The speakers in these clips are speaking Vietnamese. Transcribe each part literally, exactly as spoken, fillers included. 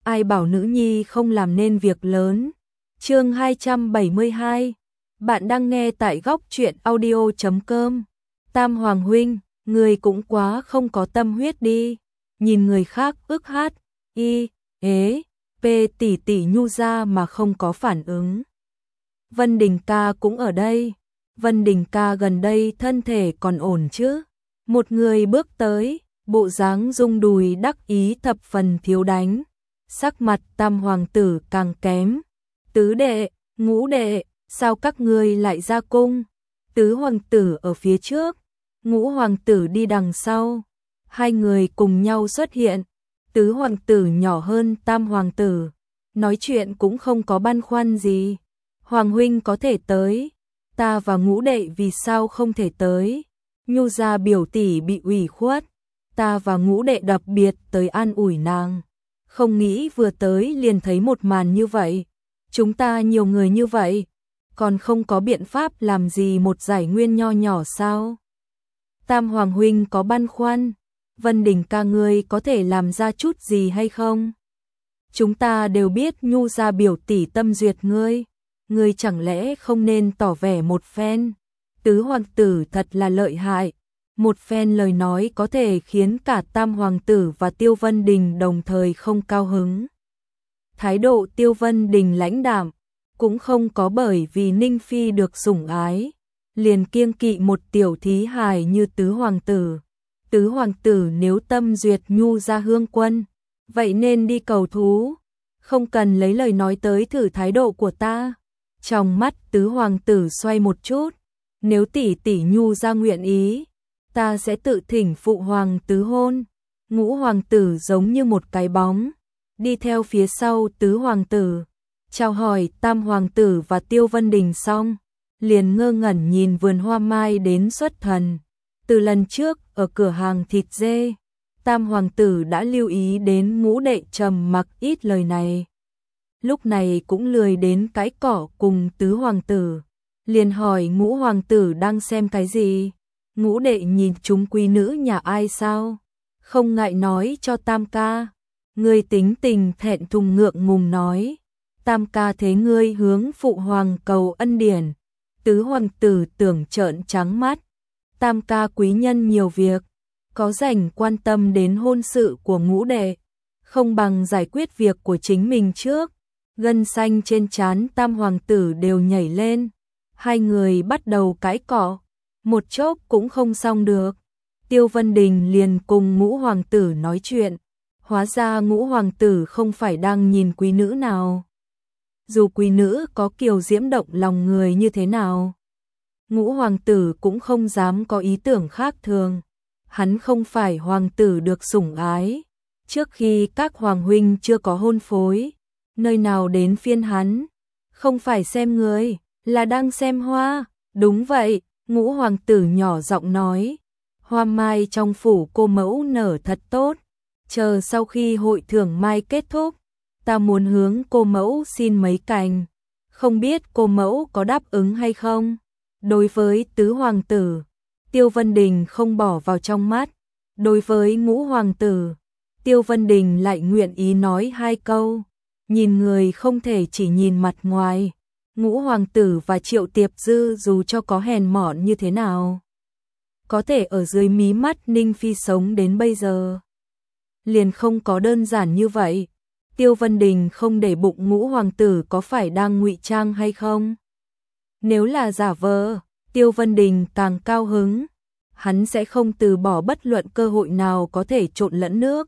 ai bảo nữ nhi không làm nên việc lớn. Chương hai trăm bảy mươi hai. Bạn đang nghe tại góc truyện audio chấm com. Tam Hoàng huynh, người cũng quá không có tâm huyết đi. Nhìn người khác ức hát, y, ế, p tỷ tỷ nhu ra mà không có phản ứng. Vân Đình ca cũng ở đây. Vân Đình ca gần đây thân thể còn ổn chứ? Một người bước tới, bộ dáng rung đùi đắc ý thập phần thiếu đánh. Sắc mặt Tam hoàng tử càng kém. Tứ đệ, ngũ đệ, sao các ngươi lại ra cung? Tứ hoàng tử ở phía trước, ngũ hoàng tử đi đằng sau. Hai người cùng nhau xuất hiện. Tứ hoàng tử nhỏ hơn Tam hoàng tử, nói chuyện cũng không có băn khoăn gì. Hoàng huynh có thể tới, ta và ngũ đệ vì sao không thể tới? Nhu gia biểu tỷ bị ủy khuất, ta và ngũ đệ đặc biệt tới an ủi nàng. Không nghĩ vừa tới liền thấy một màn như vậy. Chúng ta nhiều người như vậy, còn không có biện pháp làm gì một giải nguyên nho nhỏ sao? Tam hoàng huynh có băn khoăn, Vân Đình ca ngươi có thể làm ra chút gì hay không? Chúng ta đều biết Nhu gia biểu tỷ tâm duyệt ngươi, ngươi chẳng lẽ không nên tỏ vẻ một phen? Tứ hoàng tử thật là lợi hại, một phen lời nói có thể khiến cả Tam hoàng tử và Tiêu Vân Đình đồng thời không cao hứng. Thái độ Tiêu Vân Đình lãnh đạm, cũng không có bởi vì Ninh Phi được sủng ái, liền kiêng kỵ một tiểu thí hài như tứ hoàng tử. Tứ hoàng tử nếu tâm duyệt Nhu gia hương quân, vậy nên đi cầu thú, không cần lấy lời nói tới thử thái độ của ta. Trong mắt tứ hoàng tử xoay một chút, nếu tỷ tỷ Nhu gia nguyện ý, ta sẽ tự thỉnh phụ hoàng tứ hôn. Ngũ hoàng tử giống như một cái bóng, đi theo phía sau tứ hoàng tử, chào hỏi Tam hoàng tử và Tiêu Vân Đình xong, liền ngơ ngẩn nhìn vườn hoa mai đến xuất thần. Từ lần trước ở cửa hàng thịt dê, Tam hoàng tử đã lưu ý đến ngũ đệ trầm mặc ít lời này. Lúc này cũng lười đến cãi cỏ cùng tứ hoàng tử, liền hỏi ngũ hoàng tử đang xem cái gì? Ngũ đệ nhìn chúng quý nữ nhà ai sao? Không ngại nói cho Tam ca. Ngươi tính tình thẹn thùng ngượng ngùng nói. Tam ca thế ngươi hướng phụ hoàng cầu ân điển. Tứ hoàng tử tưởng trợn trắng mắt. Tam ca quý nhân nhiều việc, có rảnh quan tâm đến hôn sự của ngũ đệ, không bằng giải quyết việc của chính mình trước. Gân xanh trên trán Tam hoàng tử đều nhảy lên. Hai người bắt đầu cãi cọ, một chốc cũng không xong được. Tiêu Vân Đình liền cùng ngũ hoàng tử nói chuyện. Hóa ra ngũ hoàng tử không phải đang nhìn quý nữ nào. Dù quý nữ có kiều diễm động lòng người như thế nào, ngũ hoàng tử cũng không dám có ý tưởng khác thường. Hắn không phải hoàng tử được sủng ái. Trước khi các hoàng huynh chưa có hôn phối, nơi nào đến phiên hắn? Không phải xem người, là đang xem hoa. Đúng vậy, ngũ hoàng tử nhỏ giọng nói. Hoa mai trong phủ cô mẫu nở thật tốt. Chờ sau khi hội thưởng mai kết thúc, ta muốn hướng cô mẫu xin mấy cành. Không biết cô mẫu có đáp ứng hay không? Đối với tứ hoàng tử, Tiêu Vân Đình không bỏ vào trong mắt. Đối với ngũ hoàng tử, Tiêu Vân Đình lại nguyện ý nói hai câu. Nhìn người không thể chỉ nhìn mặt ngoài. Ngũ hoàng tử và Triệu Tiệp Dư dù cho có hèn mọn như thế nào, có thể ở dưới mí mắt Ninh Phi sống đến bây giờ, liền không có đơn giản như vậy. Tiêu Vân Đình không để bụng ngũ hoàng tử có phải đang ngụy trang hay không. Nếu là giả vờ, Tiêu Vân Đình càng cao hứng. Hắn sẽ không từ bỏ bất luận cơ hội nào có thể trộn lẫn nước.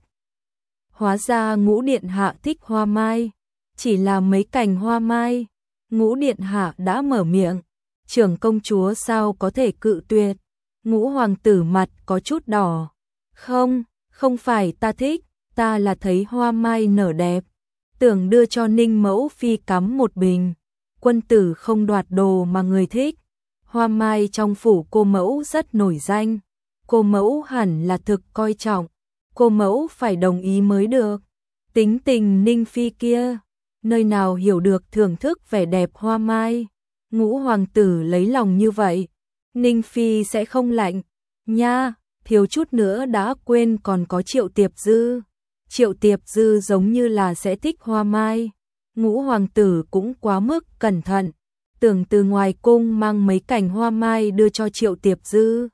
Hóa ra ngũ điện hạ thích hoa mai, chỉ là mấy cành hoa mai. Ngũ điện hạ đã mở miệng, trưởng công chúa sao có thể cự tuyệt. Ngũ hoàng tử mặt có chút đỏ. Không, không phải ta thích, ta là thấy hoa mai nở đẹp, tưởng đưa cho Ninh mẫu phi cắm một bình. Quân tử không đoạt đồ mà người thích. Hoa mai trong phủ cô mẫu rất nổi danh, cô mẫu hẳn là thực coi trọng, cô mẫu phải đồng ý mới được. Tính tình Ninh Phi kia, nơi nào hiểu được thưởng thức vẻ đẹp hoa mai. Ngũ hoàng tử lấy lòng như vậy, Ninh Phi sẽ không lạnh. Nha, thiếu chút nữa đã quên còn có Triệu Tiệp Dư. Triệu Tiệp Dư giống như là sẽ thích hoa mai. Ngũ hoàng tử cũng quá mức cẩn thận, tưởng từ ngoài cung mang mấy cành hoa mai đưa cho Triệu Tiệp Dư.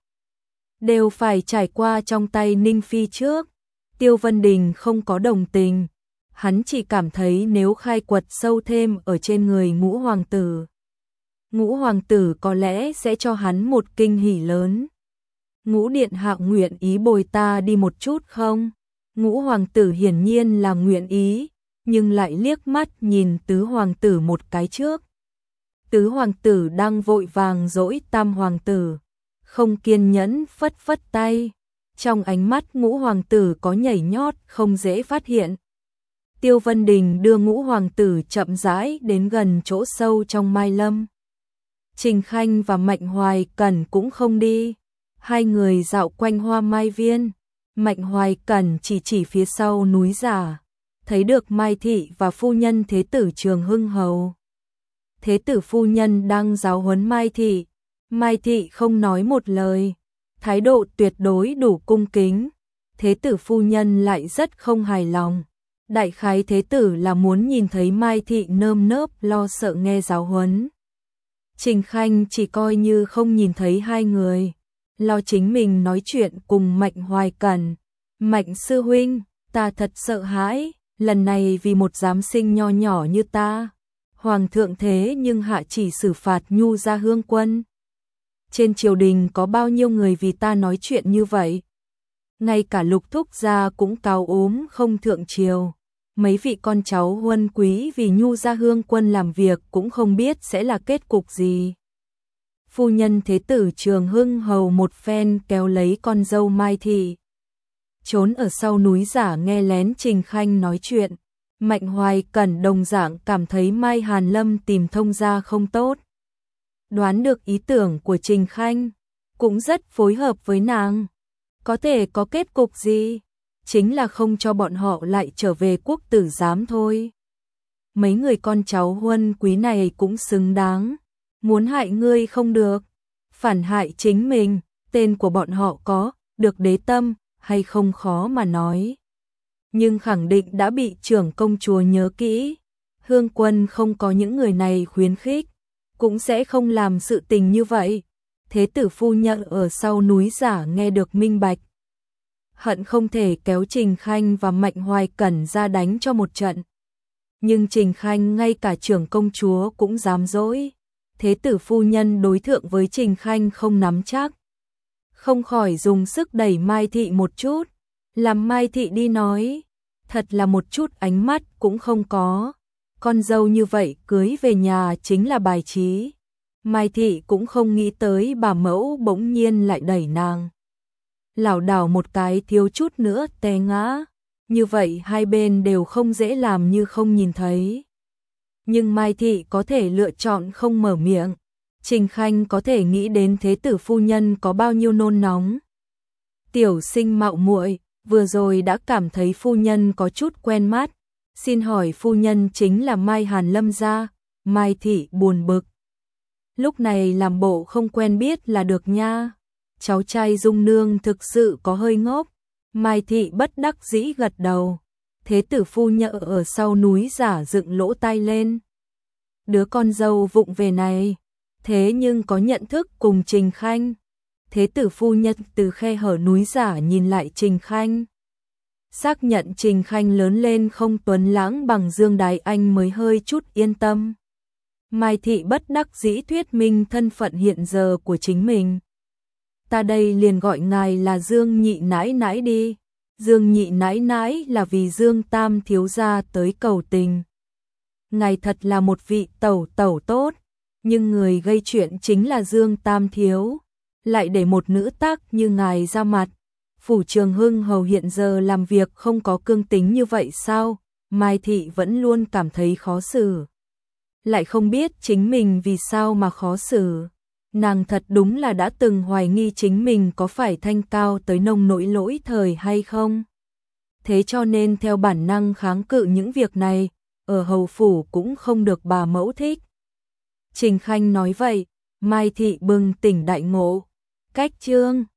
Đều phải trải qua trong tay Ninh Phi trước. Tiêu Vân Đình không có đồng tình, hắn chỉ cảm thấy nếu khai quật sâu thêm ở trên người ngũ hoàng tử, ngũ hoàng tử có lẽ sẽ cho hắn một kinh hỉ lớn. Ngũ điện hạ nguyện ý bồi ta đi một chút không? Ngũ hoàng tử hiển nhiên là nguyện ý, nhưng lại liếc mắt nhìn tứ hoàng tử một cái trước. Tứ hoàng tử đang vội vàng dỗi tam hoàng tử, không kiên nhẫn phất phất tay. Trong ánh mắt ngũ hoàng tử có nhảy nhót không dễ phát hiện. Tiêu Vân Đình đưa ngũ hoàng tử chậm rãi đến gần chỗ sâu trong Mai Lâm. Trình Khanh và Mạnh Hoài Cẩn cũng không đi. Hai người dạo quanh hoa mai viên. Mạnh Hoài Cẩn chỉ chỉ phía sau núi giả, thấy được Mai Thị và phu nhân Thế tử Trường Hưng Hầu. Thế tử phu nhân đang giáo huấn Mai Thị. Mai Thị không nói một lời, thái độ tuyệt đối đủ cung kính. Thế tử phu nhân lại rất không hài lòng. Đại khái thế tử là muốn nhìn thấy Mai Thị nơm nớp lo sợ nghe giáo huấn. Trình Khanh chỉ coi như không nhìn thấy hai người, lo chính mình nói chuyện cùng Mạnh Hoài Cẩn. Mạnh sư huynh, ta thật sợ hãi, lần này vì một giám sinh nho nhỏ như ta, hoàng thượng thế nhưng hạ chỉ xử phạt Nhu Gia Hương Quân. Trên triều đình có bao nhiêu người vì ta nói chuyện như vậy? Ngay cả Lục thúc gia cũng cáo ốm không thượng triều. Mấy vị con cháu huân quý vì Nhu Gia Hương Quân làm việc cũng không biết sẽ là kết cục gì. Phu nhân Thế tử Trường Hưng Hầu một phen kéo lấy con dâu Mai Thị, trốn ở sau núi giả nghe lén Trình Khanh nói chuyện. Mạnh Hoài Cẩn đồng dạng cảm thấy Mai Hàn Lâm tìm thông gia không tốt. Đoán được ý tưởng của Trình Khanh, cũng rất phối hợp với nàng. Có thể có kết cục gì? Chính là không cho bọn họ lại trở về quốc tử giám thôi. Mấy người con cháu huân quý này cũng xứng đáng. Muốn hại ngươi không được, phản hại chính mình. Tên của bọn họ có được đế tâm hay không khó mà nói, nhưng khẳng định đã bị trưởng công chúa nhớ kỹ. Hương Quân không có những người này khuyến khích, cũng sẽ không làm sự tình như vậy. Thế tử phu nhân ở sau núi giả nghe được minh bạch, hận không thể kéo Trình Khanh và Mạnh Hoài Cẩn ra đánh cho một trận. Nhưng Trình Khanh ngay cả trưởng công chúa cũng dám dỗi. Thế tử phu nhân đối thượng với Trình Khanh không nắm chắc, không khỏi dùng sức đẩy Mai Thị một chút, làm Mai Thị đi nói. Thật là một chút ánh mắt cũng không có. Con dâu như vậy cưới về nhà chính là bài trí. Mai Thị cũng không nghĩ tới bà mẫu bỗng nhiên lại đẩy nàng, lảo đảo một cái thiếu chút nữa té ngã. Như vậy hai bên đều không dễ làm như không nhìn thấy. Nhưng Mai Thị có thể lựa chọn không mở miệng. Trình Khanh có thể nghĩ đến thế tử phu nhân có bao nhiêu nôn nóng. Tiểu sinh mạo muội, vừa rồi đã cảm thấy phu nhân có chút quen mắt. Xin hỏi phu nhân chính là Mai Hàn Lâm gia? Mai Thị buồn bực. Lúc này làm bộ không quen biết là được nha. Cháu trai Dung Nương thực sự có hơi ngốc. Mai Thị bất đắc dĩ gật đầu. Thế tử phu nhân ở sau núi giả dựng lỗ tai lên. Đứa con dâu vụng về này, thế nhưng có nhận thức cùng Trình Khanh. Thế tử phu nhân từ khe hở núi giả nhìn lại Trình Khanh, xác nhận Trình Khanh lớn lên không tuấn lãng bằng Dương Đái Anh mới hơi chút yên tâm. Mai Thị bất đắc dĩ thuyết minh thân phận hiện giờ của chính mình. Ta đây liền gọi ngài là Dương nhị nãi nãi đi. Dương nhị nãi nãi là vì Dương Tam thiếu gia tới cầu tình. Ngài thật là một vị tẩu tẩu tốt, nhưng người gây chuyện chính là Dương Tam thiếu, lại để một nữ tác như ngài ra mặt. Phủ Trường Hưng Hầu hiện giờ làm việc không có cương tính như vậy sao? Mai Thị vẫn luôn cảm thấy khó xử, lại không biết chính mình vì sao mà khó xử. Nàng thật đúng là đã từng hoài nghi chính mình có phải thanh cao tới nông nỗi lỗi thời hay không. Thế cho nên theo bản năng kháng cự những việc này, ở hầu phủ cũng không được bà mẫu thích. Trình Khanh nói vậy, Mai Thị bừng tỉnh đại ngộ. Cách chương